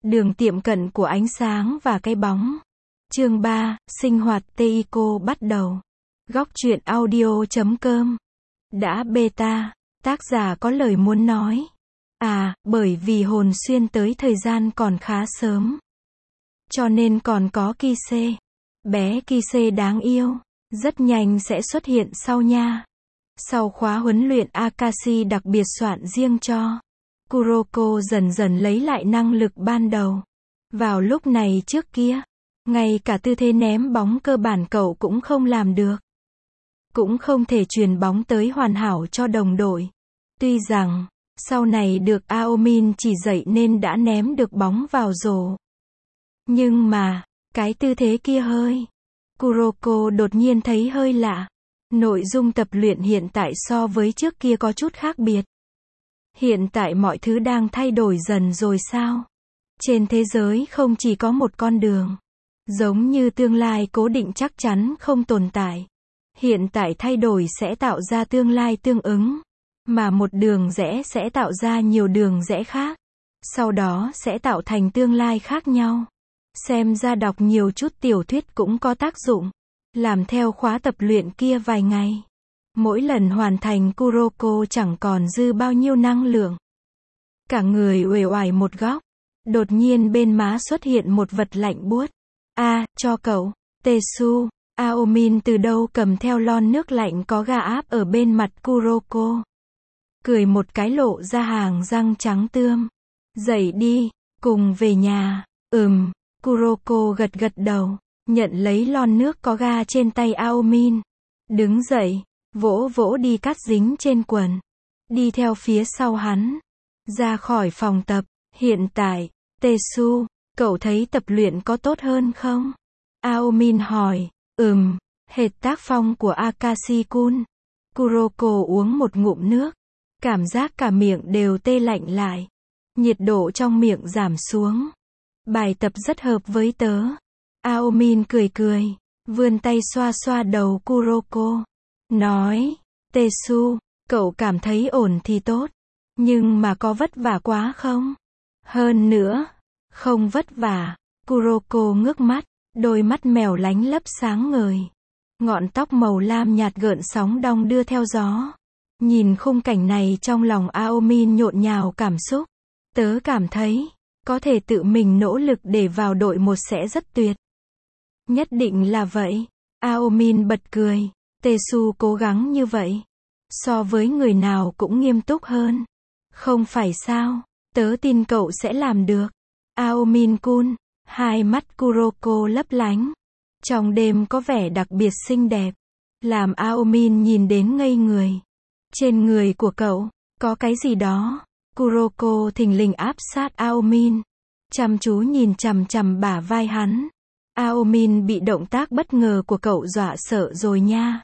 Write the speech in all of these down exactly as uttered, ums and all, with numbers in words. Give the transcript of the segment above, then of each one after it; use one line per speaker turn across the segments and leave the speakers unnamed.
Đường tiệm cận của ánh sáng và cái bóng. Chương ba, sinh hoạt Teiko bắt đầu. Góc truyện audio chấm com. Đã beta, tác giả có lời muốn nói. À, bởi vì hồn xuyên tới thời gian còn khá sớm. Cho nên còn có Kise. Bé Kise đáng yêu. Rất nhanh sẽ xuất hiện sau nha. Sau khóa huấn luyện Akashi đặc biệt soạn riêng cho Kuroko dần dần lấy lại năng lực ban đầu. Vào lúc này trước kia, ngay cả tư thế ném bóng cơ bản cậu cũng không làm được. Cũng không thể truyền bóng tới hoàn hảo cho đồng đội. Tuy rằng, sau này được Aomin chỉ dạy nên đã ném được bóng vào rổ. Nhưng mà, cái tư thế kia hơi. Kuroko đột nhiên thấy hơi lạ. Nội dung tập luyện hiện tại so với trước kia có chút khác biệt. Hiện tại mọi thứ đang thay đổi dần rồi sao? Trên thế giới không chỉ có một con đường. Giống như tương lai cố định chắc chắn không tồn tại. Hiện tại thay đổi sẽ tạo ra tương lai tương ứng. Mà một đường rẽ sẽ tạo ra nhiều đường rẽ khác. Sau đó sẽ tạo thành tương lai khác nhau. Xem ra đọc nhiều chút tiểu thuyết cũng có tác dụng. Làm theo khóa tập luyện kia vài ngày. Mỗi lần hoàn thành Kuroko chẳng còn dư bao nhiêu năng lượng. Cả người uể oải một góc. Đột nhiên bên má xuất hiện một vật lạnh buốt. A, cho cậu. Tetsu. Aomin từ đâu cầm theo lon nước lạnh có ga áp ở bên mặt Kuroko. Cười một cái lộ ra hàng răng trắng tươm. Dậy đi, cùng về nhà. Ừm, Kuroko gật gật đầu. Nhận lấy lon nước có ga trên tay Aomin. Đứng dậy, vỗ vỗ đi cắt dính trên quần. Đi theo phía sau hắn. Ra khỏi phòng tập. Hiện tại, Tetsu, cậu thấy tập luyện có tốt hơn không? Aomin hỏi. Ừm, hệt tác phong của Akashi-kun. Kuroko uống một ngụm nước. Cảm giác cả miệng đều tê lạnh lại. Nhiệt độ trong miệng giảm xuống. Bài tập rất hợp với tớ. Aomin cười cười. Vươn tay xoa xoa đầu Kuroko. Nói. Tetsu, cậu cảm thấy ổn thì tốt. Nhưng mà có vất vả quá không? Hơn nữa. Không vất vả. Kuroko ngước mắt. Đôi mắt mèo lánh lấp sáng ngời. Ngọn tóc màu lam nhạt gợn sóng đong đưa theo gió. Nhìn khung cảnh này trong lòng Aomin nhộn nhào cảm xúc. Tớ cảm thấy, có thể tự mình nỗ lực để vào đội một sẽ rất tuyệt. Nhất định là vậy. Aomin bật cười. Tetsu cố gắng như vậy. So với người nào cũng nghiêm túc hơn. Không phải sao, tớ tin cậu sẽ làm được. Aomin-kun. Hai mắt Kuroko lấp lánh. Trong đêm có vẻ đặc biệt xinh đẹp. Làm Aomin nhìn đến ngây người. Trên người của cậu, có cái gì đó. Kuroko thình lình áp sát Aomin. Chăm chú nhìn chằm chằm bả vai hắn. Aomin bị động tác bất ngờ của cậu dọa sợ rồi nha.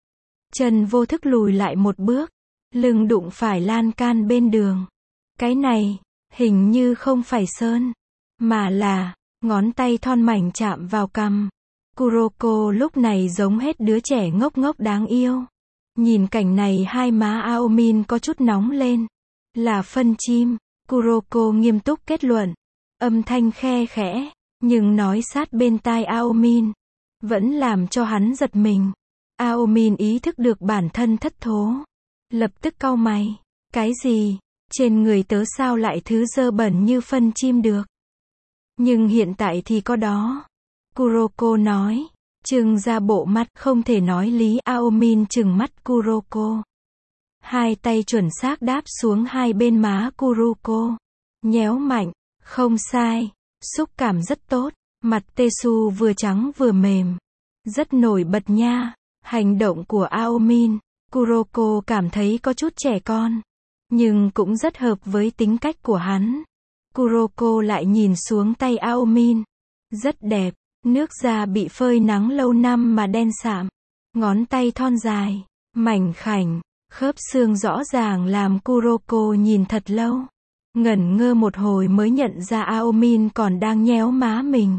Chân vô thức lùi lại một bước. Lưng đụng phải lan can bên đường. Cái này, hình như không phải sơn. Mà là, ngón tay thon mảnh chạm vào cằm. Kuroko lúc này giống hết đứa trẻ ngốc ngốc đáng yêu. Nhìn cảnh này hai má Aomin có chút nóng lên. Là phân chim. Kuroko nghiêm túc kết luận. Âm thanh khe khẽ, nhưng nói sát bên tai Aomin. Vẫn làm cho hắn giật mình. Aomin ý thức được bản thân thất thố. Lập tức cau mày. Cái gì? Trên người tớ sao lại thứ dơ bẩn như phân chim được? Nhưng hiện tại thì có đó. Kuroko nói. Trừng ra bộ mắt không thể nói lý. Aomin trừng mắt Kuroko. Hai tay chuẩn xác đáp xuống hai bên má Kuroko. Nhéo mạnh. Không sai. Xúc cảm rất tốt. Mặt Tetsu vừa trắng vừa mềm. Rất nổi bật nha. Hành động của Aomin. Kuroko cảm thấy có chút trẻ con. Nhưng cũng rất hợp với tính cách của hắn. Kuroko lại nhìn xuống tay Aomin. Rất đẹp. Nước da bị phơi nắng lâu năm mà đen sạm. Ngón tay thon dài. Mảnh khảnh. Khớp xương rõ ràng làm Kuroko nhìn thật lâu. Ngẩn ngơ một hồi mới nhận ra Aomin còn đang nhéo má mình.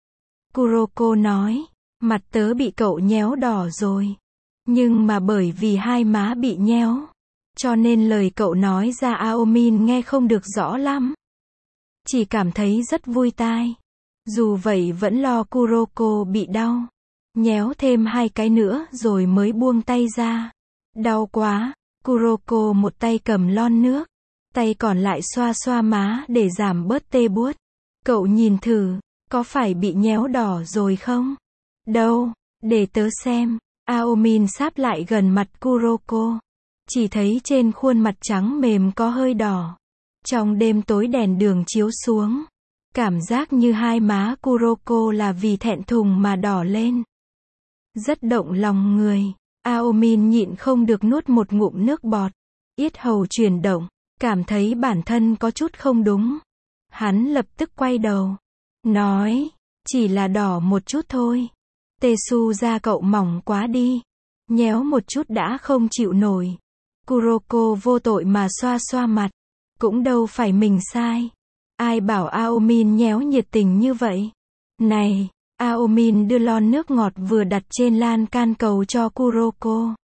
Kuroko nói. Mặt tớ bị cậu nhéo đỏ rồi. Nhưng mà bởi vì hai má bị nhéo. Cho nên lời cậu nói ra Aomin nghe không được rõ lắm. chỉ cảm thấy rất vui tai. Dù vậy vẫn lo Kuroko bị đau. Nhéo thêm hai cái nữa rồi mới buông tay ra. Đau quá, Kuroko một tay cầm lon nước, tay còn lại xoa xoa má để giảm bớt tê buốt. Cậu nhìn thử, có phải bị nhéo đỏ rồi không? Đâu, để tớ xem. Aomin sáp lại gần mặt Kuroko. Chỉ thấy trên khuôn mặt trắng mềm có hơi đỏ. Trong đêm tối đèn đường chiếu xuống, cảm giác như hai má Kuroko là vì thẹn thùng mà đỏ lên. Rất động lòng người. Aomin nhịn không được nuốt một ngụm nước bọt. Yết hầu chuyển động, cảm thấy bản thân có chút không đúng. Hắn lập tức quay đầu, nói, chỉ là đỏ một chút thôi. Tesu da cậu mỏng quá đi. Nhéo một chút đã không chịu nổi. Kuroko vô tội mà xoa xoa mặt. Cũng đâu phải mình sai. Ai bảo Aomin nhéo nhiệt tình như vậy. Này, Aomin đưa lon nước ngọt vừa đặt trên lan can cầu cho Kuroko.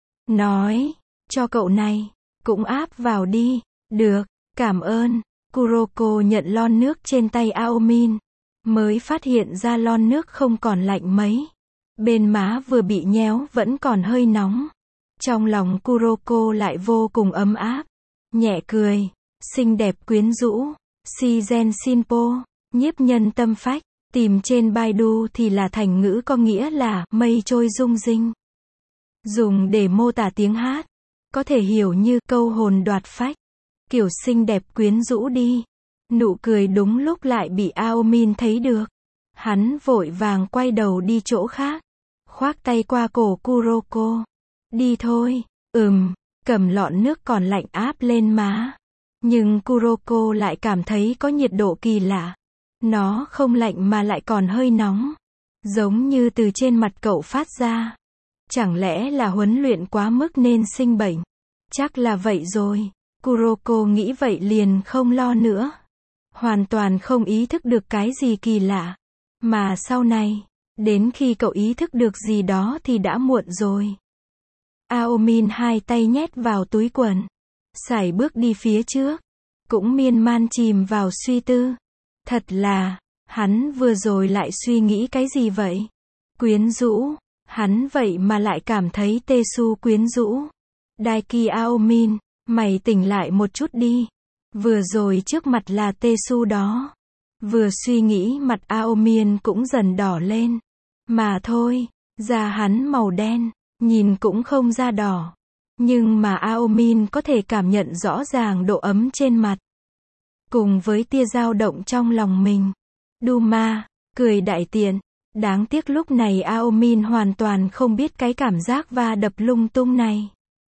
Nói, cho cậu này, cũng áp vào đi. Được, cảm ơn. Kuroko nhận lon nước trên tay Aomin. Mới phát hiện ra lon nước không còn lạnh mấy. Bên má vừa bị nhéo vẫn còn hơi nóng. Trong lòng Kuroko lại vô cùng ấm áp. Nhẹ cười, xinh đẹp quyến rũ. Shizen Shinpo, nhiếp nhân tâm phách. Tìm trên Baidu thì là thành ngữ có nghĩa là mây trôi rung rinh. Dùng để mô tả tiếng hát. Có thể hiểu như câu hồn đoạt phách. Kiểu xinh đẹp quyến rũ đi. Nụ cười đúng lúc lại bị Aomin thấy được. Hắn vội vàng quay đầu đi chỗ khác. Khoác tay qua cổ Kuroko. Đi thôi. Ừm, cầm lọn nước còn lạnh áp lên má. Nhưng Kuroko lại cảm thấy có nhiệt độ kỳ lạ. Nó không lạnh mà lại còn hơi nóng. Giống như từ trên mặt cậu phát ra. Chẳng lẽ là huấn luyện quá mức nên sinh bệnh? Chắc là vậy rồi. Kuroko nghĩ vậy liền không lo nữa. Hoàn toàn không ý thức được cái gì kỳ lạ. Mà sau này, đến khi cậu ý thức được gì đó thì đã muộn rồi. Aomin hai tay nhét vào túi quần. Sải bước đi phía trước. Cũng miên man chìm vào suy tư. Thật là, hắn vừa rồi lại suy nghĩ cái gì vậy? Quyến rũ. Hắn vậy mà lại cảm thấy Tesu quyến rũ. Daiki Aomin, mày tỉnh lại một chút đi. Vừa rồi trước mặt là Tesu đó. Vừa suy nghĩ mặt Aomin cũng dần đỏ lên. Mà thôi, da hắn màu đen, nhìn cũng không da đỏ. Nhưng mà Aomin có thể cảm nhận rõ ràng độ ấm trên mặt. Cùng với tia dao động trong lòng mình. Duma, cười đại tiện. Đáng tiếc lúc này Aomin hoàn toàn không biết cái cảm giác va đập lung tung này.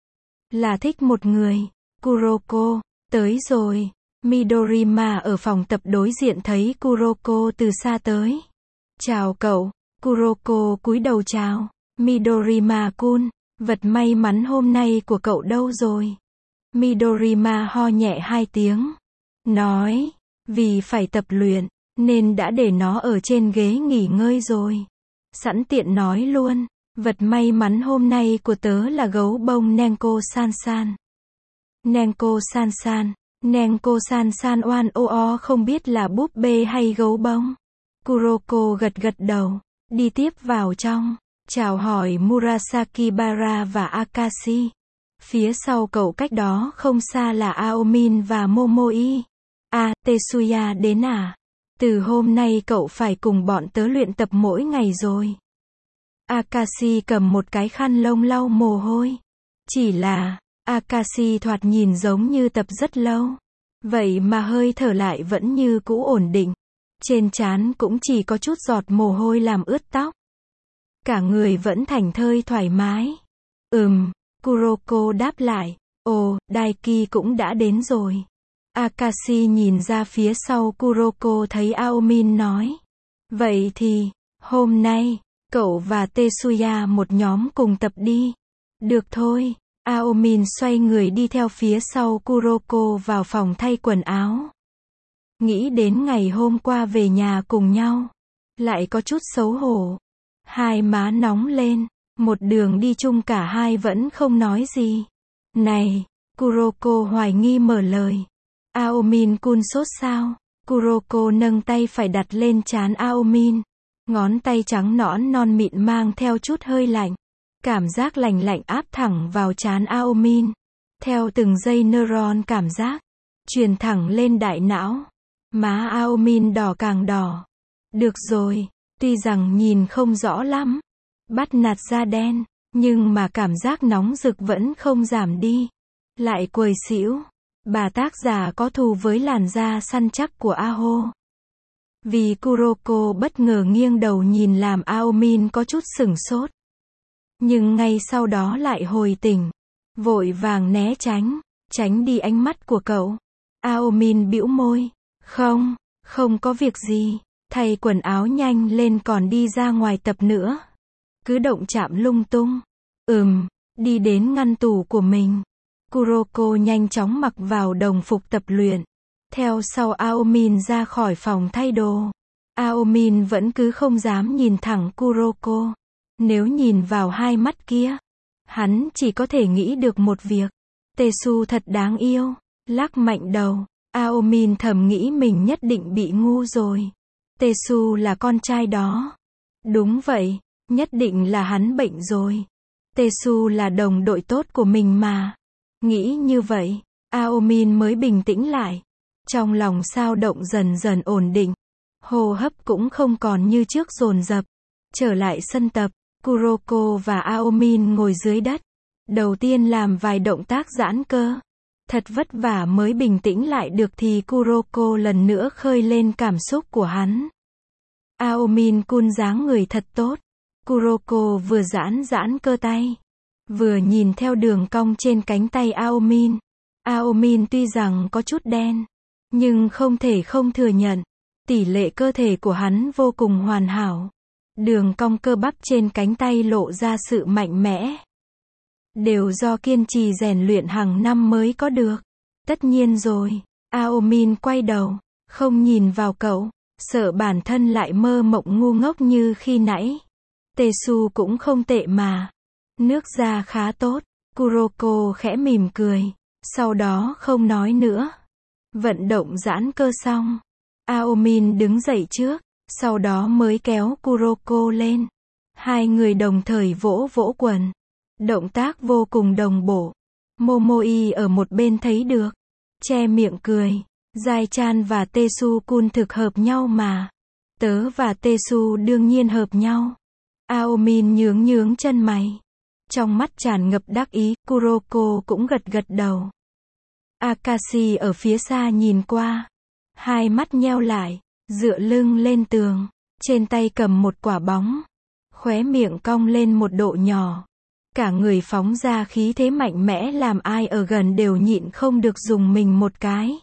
Là thích một người. Kuroko, tới rồi. Midorima ở phòng tập đối diện thấy Kuroko từ xa tới. Chào cậu. Kuroko cúi đầu chào. Midorima-kun, vật may mắn hôm nay của cậu đâu rồi? Midorima ho nhẹ hai tiếng. Nói, vì phải tập luyện, nên đã để nó ở trên ghế nghỉ ngơi rồi. Sẵn tiện nói luôn, vật may mắn hôm nay của tớ là gấu bông Nenko San San. Nenko San San, Nenko San San oan ô o không biết là búp bê hay gấu bông. Kuroko gật gật đầu, đi tiếp vào trong, chào hỏi Murasaki Bara và Akashi. Phía sau cậu cách đó không xa là Aomin và Momoi. À, Tetsuya đến à? Từ hôm nay cậu phải cùng bọn tớ luyện tập mỗi ngày rồi. Akashi cầm một cái khăn lông lau mồ hôi. Chỉ là, Akashi thoạt nhìn giống như tập rất lâu. Vậy mà hơi thở lại vẫn như cũ ổn định. Trên trán cũng chỉ có chút giọt mồ hôi làm ướt tóc. Cả người vẫn thảnh thơi thoải mái. Ừm, Kuroko đáp lại. Ồ, Daiki cũng đã đến rồi. Akashi nhìn ra phía sau Kuroko thấy Aomin nói. Vậy thì, hôm nay, cậu và Tetsuya một nhóm cùng tập đi. Được thôi. Aomin xoay người đi theo phía sau Kuroko vào phòng thay quần áo. Nghĩ đến ngày hôm qua về nhà cùng nhau. Lại có chút xấu hổ. Hai má nóng lên. Một đường đi chung cả hai vẫn không nói gì. Này, Kuroko hoài nghi mở lời. Aomin-kun sốt sao? Kuroko nâng tay phải đặt lên trán Aomin. Ngón tay trắng nõn non mịn mang theo chút hơi lạnh. Cảm giác lạnh lạnh áp thẳng vào trán Aomin. Theo từng giây neuron cảm giác truyền thẳng lên đại não. Má Aomin đỏ càng đỏ. Được rồi, tuy rằng nhìn không rõ lắm, bắt nạt da đen, nhưng mà cảm giác nóng rực vẫn không giảm đi. Lại quầy xỉu. Bà tác giả có thù với làn da săn chắc của Aho. Vì Kuroko bất ngờ nghiêng đầu nhìn làm Aomin có chút sửng sốt. Nhưng ngay sau đó lại hồi tỉnh. Vội vàng né tránh, tránh đi ánh mắt của cậu. Aomin bĩu môi. Không, không có việc gì. Thay quần áo nhanh lên còn đi ra ngoài tập nữa. Cứ động chạm lung tung. Ừm, đi đến ngăn tủ của mình. Kuroko nhanh chóng mặc vào đồng phục tập luyện. Theo sau Aomin ra khỏi phòng thay đồ. Aomin vẫn cứ không dám nhìn thẳng Kuroko. Nếu nhìn vào hai mắt kia, hắn chỉ có thể nghĩ được một việc. Tesu thật đáng yêu. Lắc mạnh đầu. Aomin thầm nghĩ mình nhất định bị ngu rồi. Tesu là con trai đó. Đúng vậy, nhất định là hắn bệnh rồi. Tesu là đồng đội tốt của mình mà. Nghĩ như vậy, Aomin mới bình tĩnh lại. Trong lòng xao động dần dần ổn định. Hô hấp cũng không còn như trước dồn dập. Trở lại sân tập, Kuroko và Aomin ngồi dưới đất. Đầu tiên làm vài động tác giãn cơ. Thật vất vả mới bình tĩnh lại được thì Kuroko lần nữa khơi lên cảm xúc của hắn. Aomin-kun dáng người thật tốt. Kuroko vừa giãn giãn cơ tay, vừa nhìn theo đường cong trên cánh tay Aomin. Aomin tuy rằng có chút đen, nhưng không thể không thừa nhận, tỷ lệ cơ thể của hắn vô cùng hoàn hảo. Đường cong cơ bắp trên cánh tay lộ ra sự mạnh mẽ. Đều do kiên trì rèn luyện hàng năm mới có được. Tất nhiên rồi. Aomin quay đầu, không nhìn vào cậu, sợ bản thân lại mơ mộng ngu ngốc như khi nãy. Tesu cũng không tệ mà. Nước da khá tốt. Kuroko khẽ mỉm cười, sau đó không nói nữa. Vận động giãn cơ xong, Aomin đứng dậy trước, sau đó mới kéo Kuroko lên. Hai người đồng thời vỗ vỗ quần. Động tác vô cùng đồng bộ. Momoi ở một bên thấy được, che miệng cười. Giai-chan và Tesu-kun thực hợp nhau mà. Tớ và Tesu đương nhiên hợp nhau. Aomin nhướng nhướng chân mày. Trong mắt tràn ngập đắc ý, Kuroko cũng gật gật đầu. Akashi ở phía xa nhìn qua. Hai mắt nheo lại, dựa lưng lên tường. Trên tay cầm một quả bóng. Khóe miệng cong lên một độ nhỏ. Cả người phóng ra khí thế mạnh mẽ làm ai ở gần đều nhịn không được dùng mình một cái.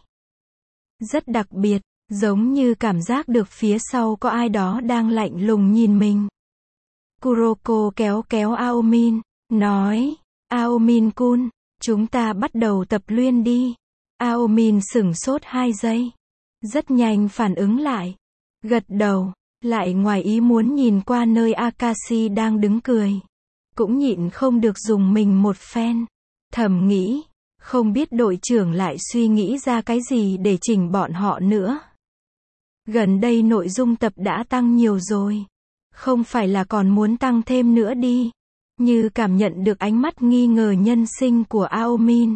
Rất đặc biệt, giống như cảm giác được phía sau có ai đó đang lạnh lùng nhìn mình. Kuroko kéo kéo Aomin, nói, Aomin-kun, chúng ta bắt đầu tập luyện đi. Aomin sửng sốt hai giây. Rất nhanh phản ứng lại. Gật đầu, lại ngoài ý muốn nhìn qua nơi Akashi đang đứng cười. Cũng nhịn không được dùng mình một phen. Thầm nghĩ, không biết đội trưởng lại suy nghĩ ra cái gì để chỉnh bọn họ nữa. Gần đây nội dung tập đã tăng nhiều rồi. Không phải là còn muốn tăng thêm nữa đi. Như cảm nhận được ánh mắt nghi ngờ nhân sinh của Aomin.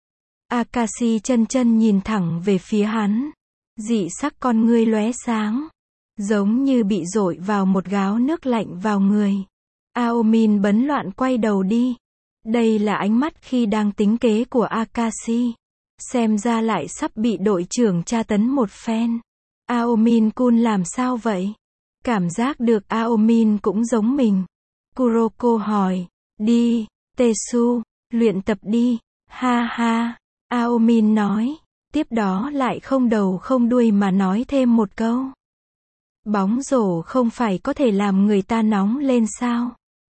Akashi chân chân nhìn thẳng về phía hắn. Dị sắc con ngươi lóe sáng. Giống như bị dội vào một gáo nước lạnh vào người. Aomin bấn loạn quay đầu đi. Đây là ánh mắt khi đang tính kế của Akashi. Xem ra lại sắp bị đội trưởng tra tấn một phen. Aomin-kun làm sao vậy? Cảm giác được Aomin cũng giống mình. Kuroko hỏi. Đi, Tesu, luyện tập đi. Ha ha. Aomin nói. Tiếp đó lại không đầu không đuôi mà nói thêm một câu. Bóng rổ không phải có thể làm người ta nóng lên sao?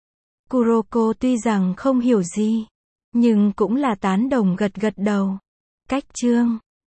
Kuroko tuy rằng không hiểu gì, nhưng cũng là tán đồng gật gật đầu. Cách chương